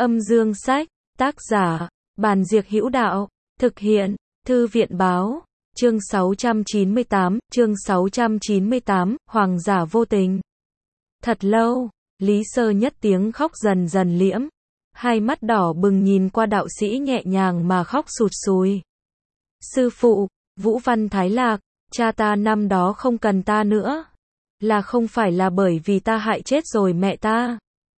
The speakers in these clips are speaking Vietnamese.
Âm dương sách, tác giả, Bàn Diệc Hữu Đạo, thực hiện, Thư viện báo, chương 698, Hoàng giả vô tình. Thật lâu, Lý Sơ Nhất tiếng khóc dần dần liễm, hai mắt đỏ bừng nhìn qua đạo sĩ nhẹ nhàng mà khóc sụt sùi. Sư phụ, Vũ Văn Thái Lạc, cha ta năm đó không cần ta nữa. Là không phải là bởi vì ta hại chết rồi mẹ ta.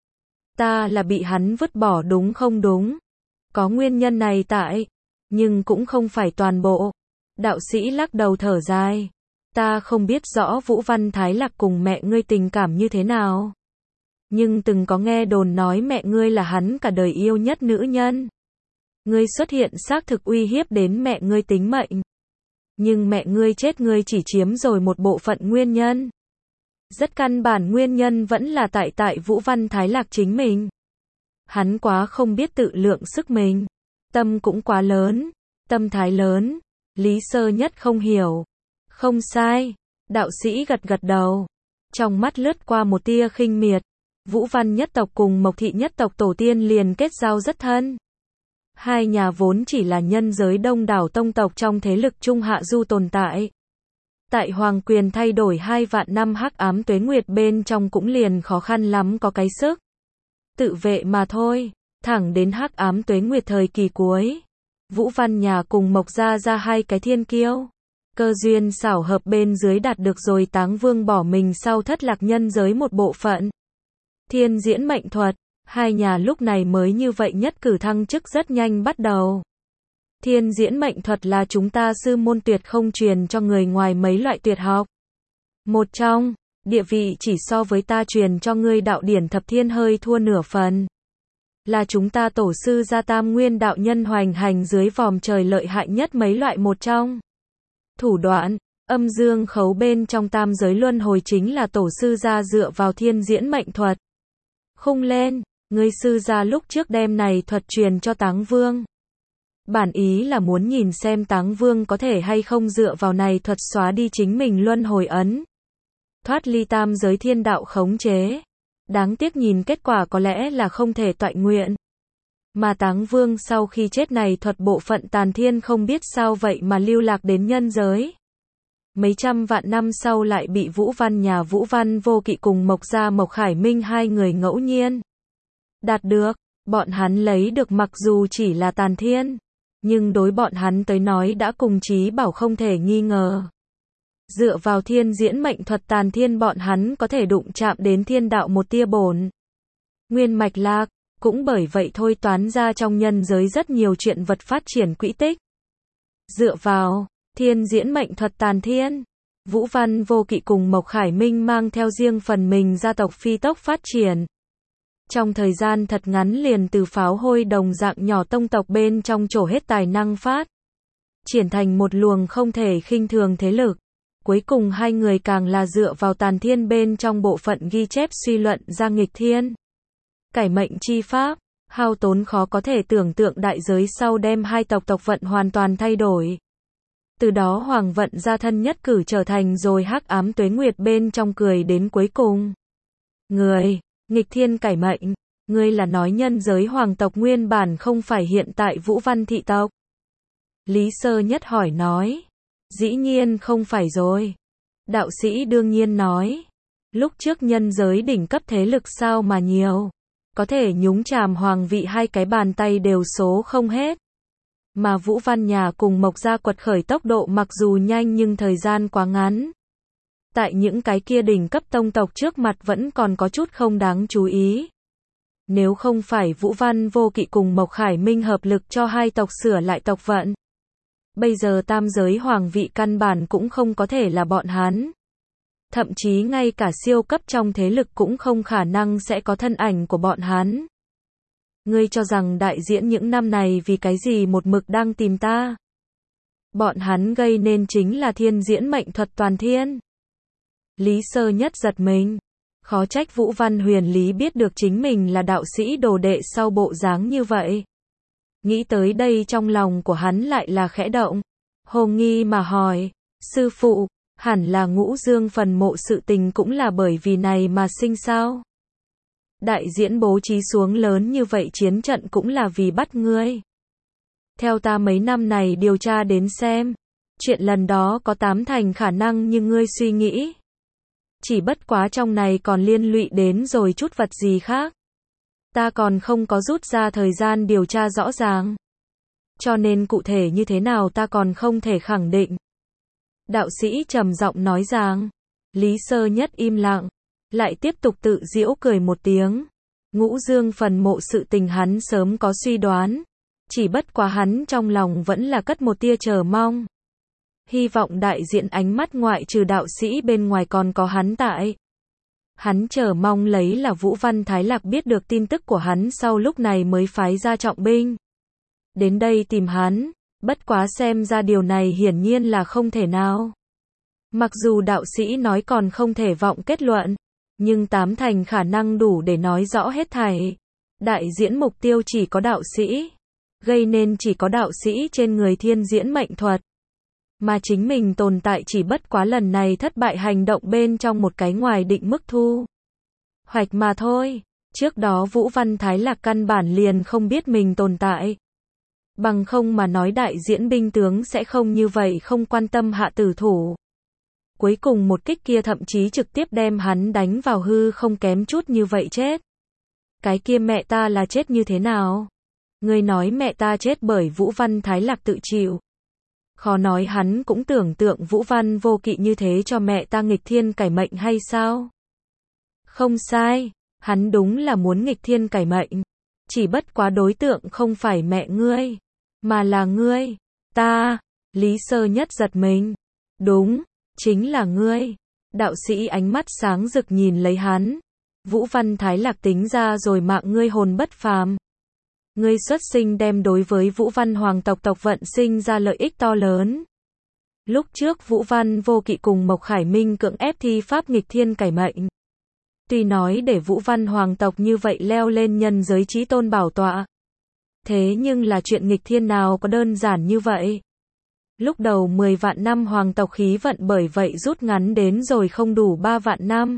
Ta là bị hắn vứt bỏ đúng không đúng? Có nguyên nhân này tại, nhưng cũng không phải toàn bộ. Đạo sĩ lắc đầu thở dài. Ta không biết rõ Vũ Văn Thái Lạc cùng mẹ ngươi tình cảm như thế nào. Nhưng từng có nghe đồn nói mẹ ngươi là hắn cả đời yêu nhất nữ nhân. Ngươi xuất hiện xác thực uy hiếp đến mẹ ngươi tính mệnh. Nhưng mẹ ngươi chết ngươi chỉ chiếm rồi một bộ phận nguyên nhân. Rất căn bản nguyên nhân vẫn là tại Vũ Văn Thái Lạc chính mình. Hắn quá không biết tự lượng sức mình. Tâm cũng quá lớn. Tâm thái lớn. Lý Sơ Nhất không hiểu. Không sai. Đạo sĩ gật gật đầu. Trong mắt lướt qua một tia khinh miệt. Vũ Văn nhất tộc cùng Mộc Thị nhất tộc tổ tiên liền kết giao rất thân. Hai nhà vốn chỉ là nhân giới đông đảo tông tộc trong thế lực Trung Hạ Du tồn tại. Tại hoàng quyền thay đổi 2 vạn năm hắc ám tuế nguyệt bên trong cũng liền khó khăn lắm có cái sức tự vệ mà thôi. Thẳng đến hắc ám tuế nguyệt thời kỳ cuối, Vũ Văn nhà cùng Mộc gia ra hai cái thiên kiêu. Cơ duyên xảo hợp bên dưới đạt được rồi Táng Vương bỏ mình sau thất lạc nhân giới một bộ phận. Thiên diễn mệnh thuật, hai nhà lúc này mới như vậy nhất cử thăng chức rất nhanh bắt đầu. Thiên diễn mệnh thuật là chúng ta sư môn tuyệt không truyền cho người ngoài mấy loại tuyệt học. Một trong, địa vị chỉ so với ta truyền cho ngươi đạo điển thập thiên hơi thua nửa phần. Là chúng ta tổ sư gia Tam Nguyên đạo nhân hoành hành dưới vòm trời lợi hại nhất mấy loại một trong. Thủ đoạn, âm dương khấu bên trong tam giới luân hồi chính là tổ sư gia dựa vào thiên diễn mệnh thuật. Khung lên, ngươi sư gia lúc trước đem này thuật truyền cho Táng Vương. Bản ý là muốn nhìn xem Táng Vương có thể hay không dựa vào này thuật xóa đi chính mình luân hồi ấn. Thoát ly tam giới thiên đạo khống chế. Đáng tiếc nhìn kết quả có lẽ là không thể toại nguyện. Mà Táng Vương sau khi chết này thuật bộ phận tàn thiên không biết sao vậy mà lưu lạc đến nhân giới. Mấy trăm vạn năm sau lại bị Vũ Văn nhà Vũ Văn Vô Kỵ cùng Mộc gia Mộc Khải Minh hai người ngẫu nhiên đạt được. Bọn hắn lấy được mặc dù chỉ là tàn thiên, nhưng đối bọn hắn tới nói đã cùng chí bảo không thể nghi ngờ. Dựa vào thiên diễn mệnh thuật tàn thiên bọn hắn có thể đụng chạm đến thiên đạo một tia bổn nguyên mạch lạc, cũng bởi vậy thôi toán ra trong nhân giới rất nhiều chuyện vật phát triển quỹ tích. Dựa vào thiên diễn mệnh thuật tàn thiên, Vũ Văn Vô Kỵ cùng Mộc Khải Minh mang theo riêng phần mình gia tộc phi tốc phát triển. Trong thời gian thật ngắn liền từ pháo hôi đồng dạng nhỏ tông tộc bên trong trổ hết tài năng phát triển thành một luồng không thể khinh thường thế lực. Cuối cùng hai người càng là dựa vào tàn thiên bên trong bộ phận ghi chép suy luận ra nghịch thiên cải mệnh chi pháp, hao tốn khó có thể tưởng tượng đại giới sau đem hai tộc vận hoàn toàn thay đổi. Từ đó Hoàng vận gia thân nhất cử trở thành rồi hắc ám tuế nguyệt bên trong cười đến cuối cùng. Người, nghịch thiên cải mệnh, ngươi là nói nhân giới hoàng tộc nguyên bản không phải hiện tại Vũ Văn thị tộc? Lý Sơ Nhất hỏi nói. Dĩ nhiên không phải rồi. Đạo sĩ đương nhiên nói. Lúc trước nhân giới đỉnh cấp thế lực sao mà nhiều. Có thể nhúng chàm hoàng vị hai cái bàn tay đều số không hết. Mà Vũ Văn nhà cùng Mộc gia quật khởi tốc độ mặc dù nhanh nhưng thời gian quá ngắn. Tại những cái kia đỉnh cấp tông tộc trước mặt vẫn còn có chút không đáng chú ý. Nếu không phải Vũ Văn Vô Kỵ cùng Mộc Khải Minh hợp lực cho hai tộc sửa lại tộc vận, bây giờ tam giới hoàng vị căn bản cũng không có thể là bọn hắn. Thậm chí ngay cả siêu cấp trong thế lực cũng không khả năng sẽ có thân ảnh của bọn hắn. Ngươi cho rằng đại diễn những năm này vì cái gì một mực đang tìm ta? Bọn hắn gây nên chính là thiên diễn mệnh thuật toàn thiên. Lý Sơ Nhất giật mình. Khó trách Vũ Văn Huyền Lý biết được chính mình là đạo sĩ đồ đệ sau bộ dáng như vậy. Nghĩ tới đây trong lòng của hắn lại là khẽ động. Hồ nghi mà hỏi, sư phụ, hẳn là Ngũ Dương phần mộ sự tình cũng là bởi vì này mà sinh sao? Đại diễn bố trí xuống lớn như vậy chiến trận cũng là vì bắt ngươi. Theo ta mấy năm này điều tra đến xem, chuyện lần đó có 80% khả năng như ngươi suy nghĩ. Chỉ bất quá trong này còn liên lụy đến rồi chút vật gì khác. Ta còn không có rút ra thời gian điều tra rõ ràng. Cho nên cụ thể như thế nào ta còn không thể khẳng định. Đạo sĩ trầm giọng nói rằng, Lý Sơ Nhất im lặng, lại tiếp tục tự giễu cười một tiếng. Ngũ Dương phần mộ sự tình hắn sớm có suy đoán, chỉ bất quá hắn trong lòng vẫn là cất một tia chờ mong. Hy vọng đại diện ánh mắt ngoại trừ đạo sĩ bên ngoài còn có hắn tại. Hắn chờ mong lấy là Vũ Văn Thái Lạc biết được tin tức của hắn sau lúc này mới phái ra trọng binh đến đây tìm hắn, bất quá xem ra điều này hiển nhiên là không thể nào. Mặc dù đạo sĩ nói còn không thể vọng kết luận, nhưng 80% khả năng đủ để nói rõ hết thảy. Đại diễn mục tiêu chỉ có đạo sĩ, gây nên chỉ có đạo sĩ trên người thiên diễn mệnh thuật. Mà chính mình tồn tại chỉ bất quá lần này thất bại hành động bên trong một cái ngoài định mức thu hoạch mà thôi. Trước đó Vũ Văn Thái Lạc căn bản liền không biết mình tồn tại. Bằng không mà nói đại diễn binh tướng sẽ không như vậy không quan tâm hạ tử thủ. Cuối cùng một kích kia thậm chí trực tiếp đem hắn đánh vào hư không kém chút như vậy chết. Cái kia mẹ ta là chết như thế nào? Ngươi nói mẹ ta chết bởi Vũ Văn Thái Lạc tự chịu. Khó nói hắn cũng tưởng tượng Vũ Văn Vô Kỵ như thế cho mẹ ta nghịch thiên cải mệnh hay sao? Không sai, hắn đúng là muốn nghịch thiên cải mệnh. Chỉ bất quá đối tượng không phải mẹ ngươi, mà là ngươi. Ta, Lý Sơ Nhất giật mình. Đúng, chính là ngươi. Đạo sĩ ánh mắt sáng rực nhìn lấy hắn. Vũ Văn Thái Lạc tính ra rồi mạng ngươi hồn bất phàm. Ngươi xuất sinh đem đối với Vũ Văn hoàng tộc vận sinh ra lợi ích to lớn. Lúc trước Vũ Văn Vô Kỵ cùng Mộc Khải Minh cưỡng ép thi pháp nghịch thiên cải mệnh. Tuy nói để Vũ Văn hoàng tộc như vậy leo lên nhân giới chí tôn bảo tọa. Thế nhưng là chuyện nghịch thiên nào có đơn giản như vậy. Lúc đầu 10 vạn năm hoàng tộc khí vận bởi vậy rút ngắn đến rồi không đủ 3 vạn năm.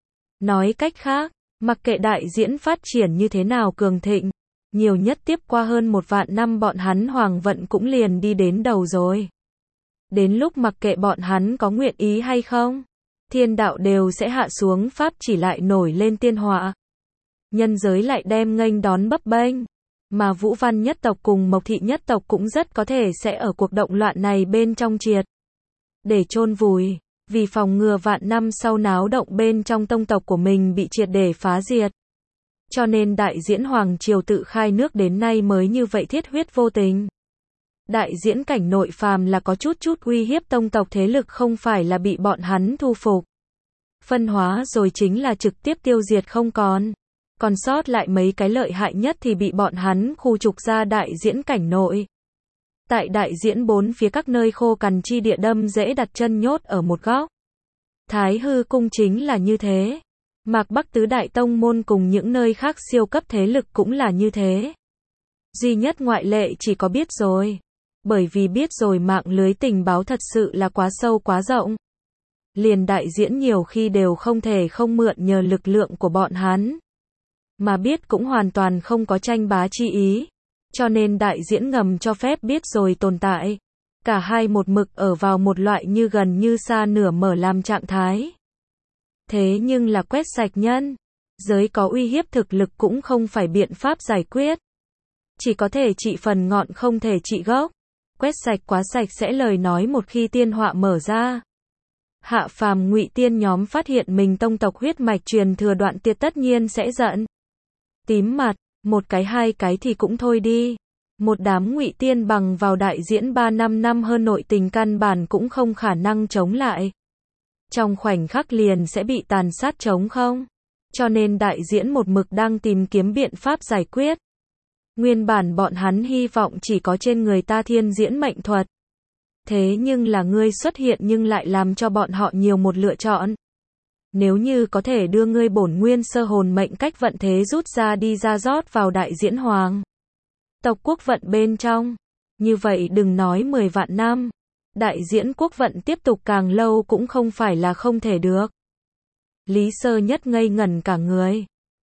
Nói cách khác, mặc kệ đại diễn phát triển như thế nào cường thịnh, nhiều nhất tiếp qua hơn 1 vạn năm bọn hắn hoàng vận cũng liền đi đến đầu rồi. Đến lúc mặc kệ bọn hắn có nguyện ý hay không, thiên đạo đều sẽ hạ xuống pháp chỉ lại nổi lên tiên họa. Nhân giới lại đem nghênh đón bấp bênh. Mà Vũ Văn nhất tộc cùng Mộc Thị nhất tộc cũng rất có thể sẽ ở cuộc động loạn này bên trong triệt để chôn vùi, vì phòng ngừa vạn năm sau náo động bên trong tông tộc của mình bị triệt để phá diệt. Cho nên đại diễn hoàng triều tự khai nước đến nay mới như vậy thiết huyết vô tình. Đại diễn cảnh nội phàm là có chút uy hiếp tông tộc thế lực không phải là bị bọn hắn thu phục, phân hóa rồi chính là trực tiếp tiêu diệt không còn. Còn sót lại mấy cái lợi hại nhất thì bị bọn hắn khu trục ra đại diễn cảnh nội. Tại đại diễn bốn phía các nơi khô cằn chi địa đâm dễ đặt chân nhốt ở một góc. Thái Hư cung chính là như thế. Mạc Bắc tứ đại tông môn cùng những nơi khác siêu cấp thế lực cũng là như thế. Duy nhất ngoại lệ chỉ có biết rồi. Bởi vì biết rồi mạng lưới tình báo thật sự là quá sâu quá rộng. Liền đại diễn nhiều khi đều không thể không mượn nhờ lực lượng của bọn hắn. Mà biết cũng hoàn toàn không có tranh bá chi ý. Cho nên đại diễn ngầm cho phép biết rồi tồn tại. Cả hai một mực ở vào một loại như gần như xa nửa mở làm trạng thái. Thế nhưng là quét sạch nhân giới có uy hiếp thực lực cũng không phải biện pháp giải quyết. Chỉ có thể trị phần ngọn không thể trị gốc. Quét sạch quá sạch sẽ lời nói một khi tiên họa mở ra. Hạ phàm ngụy tiên nhóm phát hiện mình tông tộc huyết mạch truyền thừa đoạn tiệt tất nhiên sẽ giận. Tím mặt, một cái hai cái thì cũng thôi đi. Một đám ngụy tiên bằng vào đại diễn 3-5 năm hơn nội tình căn bản cũng không khả năng chống lại. Trong khoảnh khắc liền sẽ bị tàn sát trống không. Cho nên đại diễn một mực đang tìm kiếm biện pháp giải quyết. Nguyên bản bọn hắn hy vọng chỉ có trên người ta thiên diễn mệnh thuật. Thế nhưng là ngươi xuất hiện nhưng lại làm cho bọn họ nhiều một lựa chọn. Nếu như có thể đưa ngươi bổn nguyên sơ hồn mệnh cách vận thế rút ra đi ra rót vào đại diễn hoàng tộc quốc vận bên trong. Như vậy đừng nói 10 vạn năm. Đại diễn quốc vận tiếp tục càng lâu cũng không phải là không thể được. Lý Sơ Nhất ngây ngẩn cả người.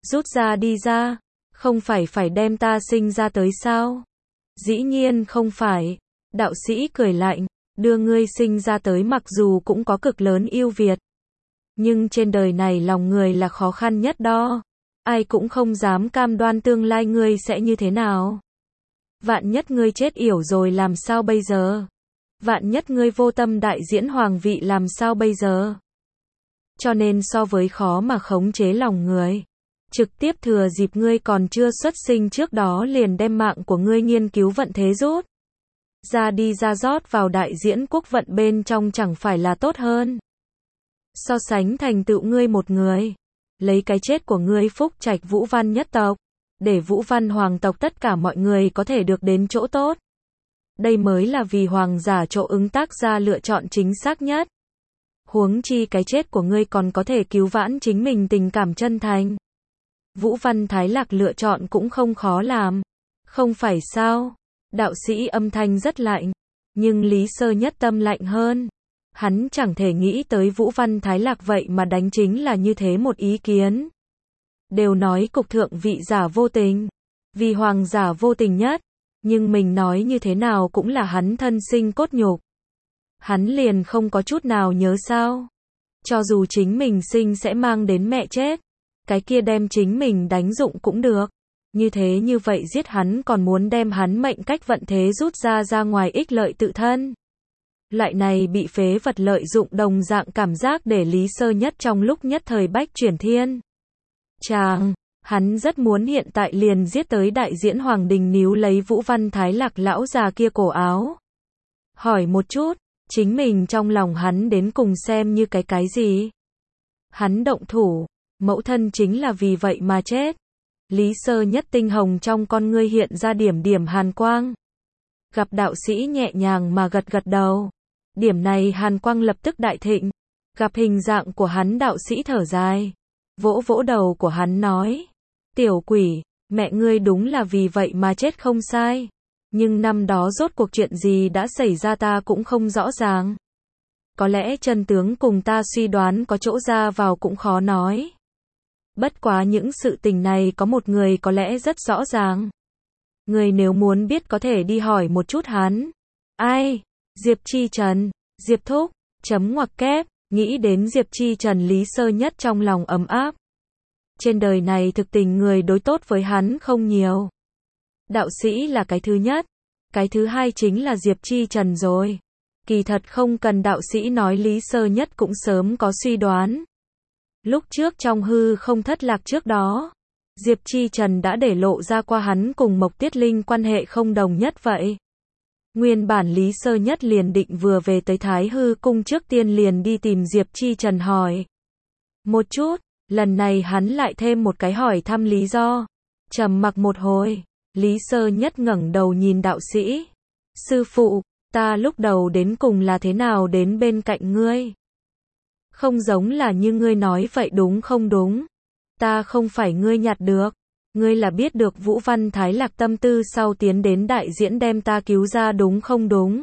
Rút ra đi ra, không phải đem ta sinh ra tới sao? Dĩ nhiên không phải. Đạo sĩ cười lạnh, đưa ngươi sinh ra tới mặc dù cũng có cực lớn ưu việt. Nhưng trên đời này lòng người là khó khăn nhất đó. Ai cũng không dám cam đoan tương lai ngươi sẽ như thế nào. Vạn nhất ngươi chết yểu rồi làm sao bây giờ? Vạn nhất ngươi vô tâm đại diễn hoàng vị làm sao bây giờ? Cho nên so với khó mà khống chế lòng người, trực tiếp thừa dịp ngươi còn chưa xuất sinh trước đó liền đem mạng của ngươi nghiên cứu vận thế rút ra đi ra rót vào đại diễn quốc vận bên trong chẳng phải là tốt hơn. So sánh thành tựu ngươi một người, lấy cái chết của ngươi phúc trạch Vũ Văn nhất tộc, để Vũ Văn hoàng tộc tất cả mọi người có thể được đến chỗ tốt. Đây mới là vì hoàng giả chỗ ứng tác ra lựa chọn chính xác nhất. Huống chi cái chết của ngươi còn có thể cứu vãn chính mình tình cảm chân thành. Vũ Văn Thái Lạc lựa chọn cũng không khó làm. Không phải sao? Đạo sĩ âm thanh rất lạnh. Nhưng Lý Sơ Nhất tâm lạnh hơn. Hắn chẳng thể nghĩ tới Vũ Văn Thái Lạc vậy mà đánh chính là như thế một ý kiến. Đều nói cục thượng vị giả vô tình. Vì hoàng giả vô tình nhất. Nhưng mình nói như thế nào cũng là hắn thân sinh cốt nhục. Hắn liền không có chút nào nhớ sao. Cho dù chính mình sinh sẽ mang đến mẹ chết. Cái kia đem chính mình đánh dụng cũng được. Như vậy giết hắn còn muốn đem hắn mệnh cách vận thế rút ra ngoài ích lợi tự thân. Loại này bị phế vật lợi dụng đồng dạng cảm giác để Lý Sơ Nhất trong lúc nhất thời bách chuyển thiên. Hắn rất muốn hiện tại liền giết tới đại diễn hoàng đình níu lấy Vũ Văn Thái Lạc lão già kia cổ áo. Hỏi một chút, chính mình trong lòng hắn đến cùng xem như cái gì? Hắn động thủ, mẫu thân chính là vì vậy mà chết. Lý Sơ Nhất tinh hồng trong con ngươi hiện ra điểm hàn quang. Gặp đạo sĩ nhẹ nhàng mà gật đầu. Điểm này hàn quang lập tức đại thịnh. Gặp hình dạng của hắn đạo sĩ thở dài. Vỗ đầu của hắn nói. Tiểu quỷ, mẹ ngươi đúng là vì vậy mà chết không sai. Nhưng năm đó rốt cuộc chuyện gì đã xảy ra ta cũng không rõ ràng. Có lẽ chân tướng cùng ta suy đoán có chỗ ra vào cũng khó nói. Bất quá những sự tình này có một người có lẽ rất rõ ràng. Người nếu muốn biết có thể đi hỏi một chút hắn. Ai? Diệp Chi Trần, Diệp Thúc, _, nghĩ đến Diệp Chi Trần Lý Sơ Nhất trong lòng ấm áp. Trên đời này thực tình người đối tốt với hắn không nhiều. Đạo sĩ là cái thứ nhất, cái thứ hai chính là Diệp Chi Trần rồi. Kỳ thật không cần đạo sĩ nói Lý Sơ Nhất cũng sớm có suy đoán. Lúc trước trong hư không thất lạc trước đó, Diệp Chi Trần đã để lộ ra qua hắn cùng Mộc Tiết Linh quan hệ không đồng nhất vậy. Nguyên bản Lý Sơ Nhất liền định vừa về tới Thái Hư Cung trước tiên liền đi tìm Diệp Chi Trần hỏi một chút, lần này hắn lại thêm một cái hỏi thăm lý do. Trầm mặc một hồi, Lý Sơ Nhất ngẩng đầu nhìn đạo sĩ. Sư phụ, ta lúc đầu đến cùng là thế nào đến bên cạnh ngươi? Không giống là như ngươi nói vậy đúng không đúng? Ta không phải ngươi nhặt được. Ngươi là biết được Vũ Văn Thái Lạc tâm tư sau tiến đến đại diễn đem ta cứu ra đúng không đúng?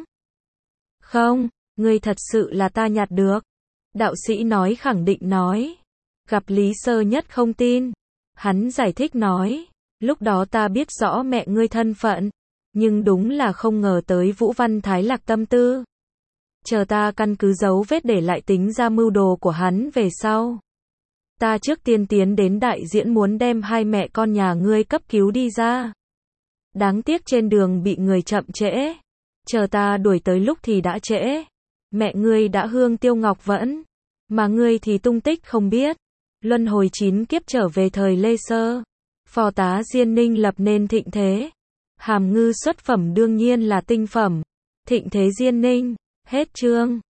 Không, ngươi thật sự là ta nhặt được. Đạo sĩ nói khẳng định nói. Gặp Lý Sơ Nhất không tin. Hắn giải thích nói. Lúc đó ta biết rõ mẹ ngươi thân phận. Nhưng đúng là không ngờ tới Vũ Văn Thái Lạc tâm tư. Chờ ta căn cứ dấu vết để lại tính ra mưu đồ của hắn về sau. Ta trước tiên tiến đến đại diễn muốn đem hai mẹ con nhà ngươi cấp cứu đi ra. Đáng tiếc trên đường bị người chậm trễ. Chờ ta đuổi tới lúc thì đã trễ. Mẹ ngươi đã hương tiêu ngọc vẫn. Mà ngươi thì tung tích không biết. Luân hồi 9 kiếp trở về thời Lê Sơ. Phò tá Diên Ninh lập nên thịnh thế. Hàm Ngư xuất phẩm đương nhiên là tinh phẩm. Thịnh thế Diên Ninh. Hết chương.